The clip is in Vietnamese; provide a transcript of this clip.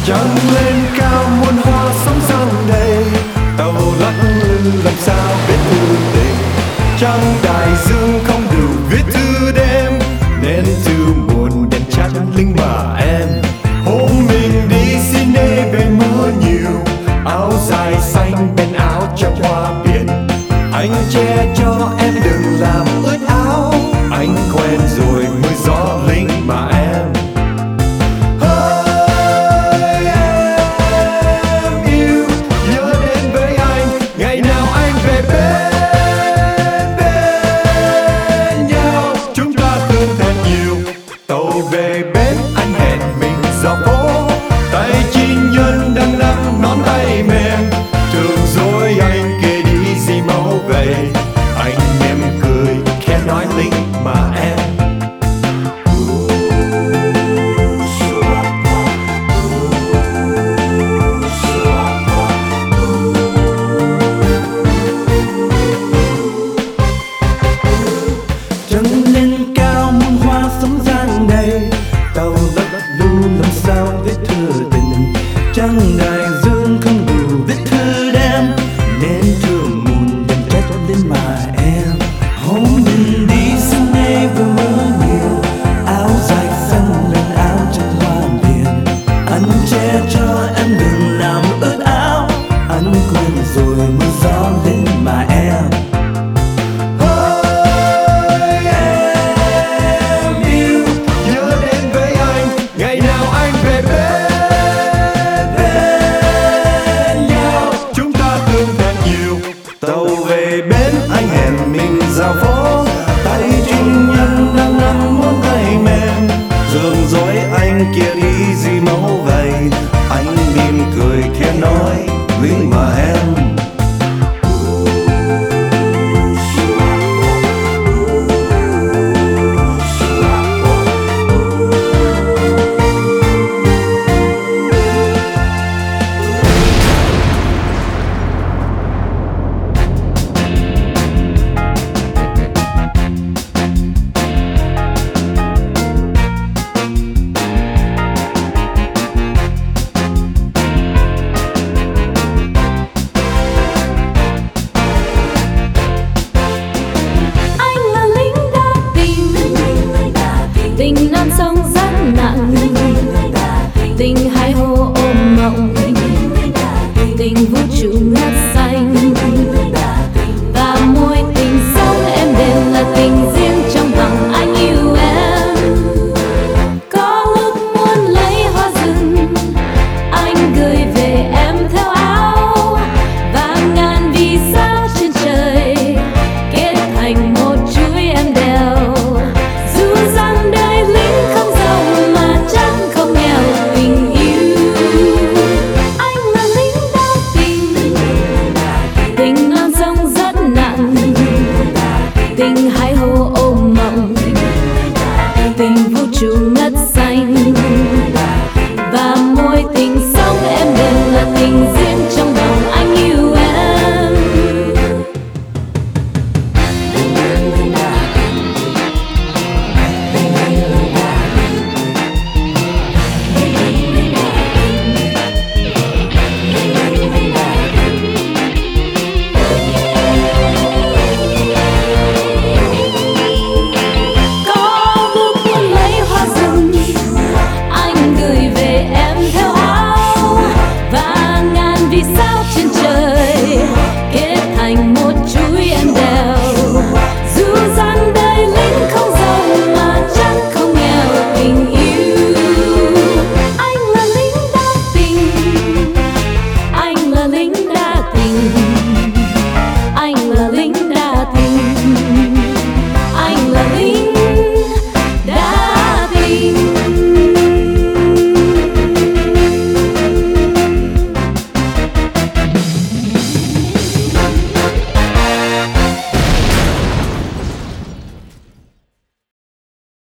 Trăng lên cao muôn hoa sóng giăng đầy, tàu lắc lư làm sao biết thư tình. Trăng đại dương không đủ viết thư đêm, nên thư buồn đèn chắt linh mà em. Hôm mình đi xin về mưa nhiều, áo dài xanh bên áo trong hoa biển. Anh che cho em đừng làm ướt áo, anh quen rồi mưa gió linh mà em. Hỡi em yêu, nhớ đến với anh ngày nào anh về bên nhau. Chúng ta thương thật nhiều, tàu về bến anh hẹn mình dạo phố. Tay chi nhân đang nắm nón tay mềm, thường rồi anh kể đi gì mau về. Anh em cười khẽ nói linh mà em. Trăng lên cao muôn hoa sóng giăng đầy, tàu lắc lư làm sao viết thư tình. Trăng đại dương không đủ viết thư đêm, nên thư muôn đành trách lên mà em. Hôm mình đi xin với mưa nhiều, áo dài xanh lên áo trong hoa biển. Anh che cho em đừng làm ướt áo, anh quên rồi mưa gió lên mà em. Ngày nào anh về bên nhau, chúng ta thương thật nhiều. Tàu về bến anh hẹn mình dạo phố. Tay trinh nhân đang nắm ngón tay mềm, giường dối anh kia đi gì mau